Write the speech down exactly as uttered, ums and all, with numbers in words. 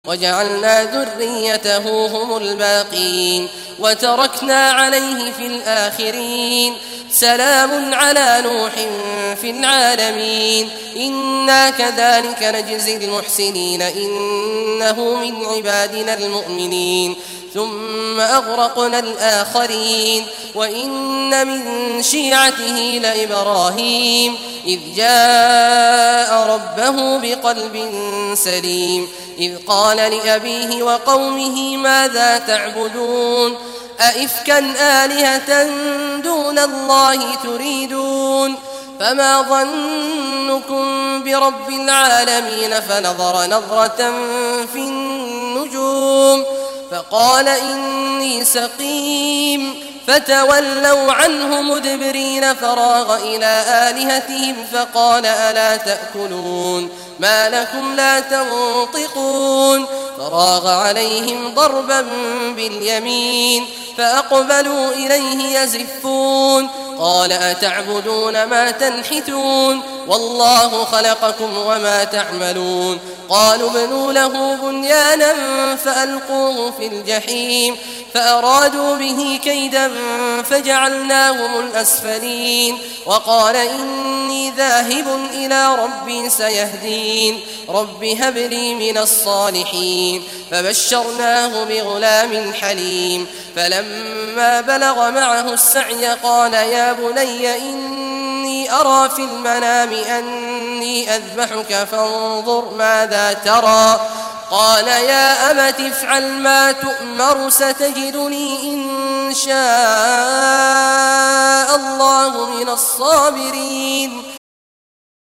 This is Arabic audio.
وجعلنا ذريته هم الباقين وتركنا عليه في الآخرين سلام على نوح في العالمين إنا كذلك نجزي المحسنين إنه من عبادنا المؤمنين ثم أغرقنا الآخرين وإن من شيعته لإبراهيم إذ جاء ربه بقلب سليم إذ قال لأبيه وقومه ماذا تعبدون أئفكا آلهة دون الله تريدون فما ظنكم برب العالمين فنظر نظرة في النجوم فقال إني سقيم فتولوا عنه مدبرين فراغ إلى آلهتهم فقال ألا تأكلون ما لكم لا تنطقون فراغ عليهم ضربا باليمين فأقبلوا إليه يزفون قال أتعبدون ما تنحتون والله خلقكم وما تعملون قالوا ابنوا له بنيانا فألقوه في الجحيم فأرادوا به كيدا فجعلناهم الأسفلين وقال إني ذاهب إلى ربي سيهدين رب هب لي من الصالحين فبشرناه بغلام حليم فلما بلغ معه السعي قال يا بني إني أرى في المنام أني أذبحك فانظر ماذا ترى قال يا أبت افعل ما تؤمر ستجدني إن شاء الله من الصابرين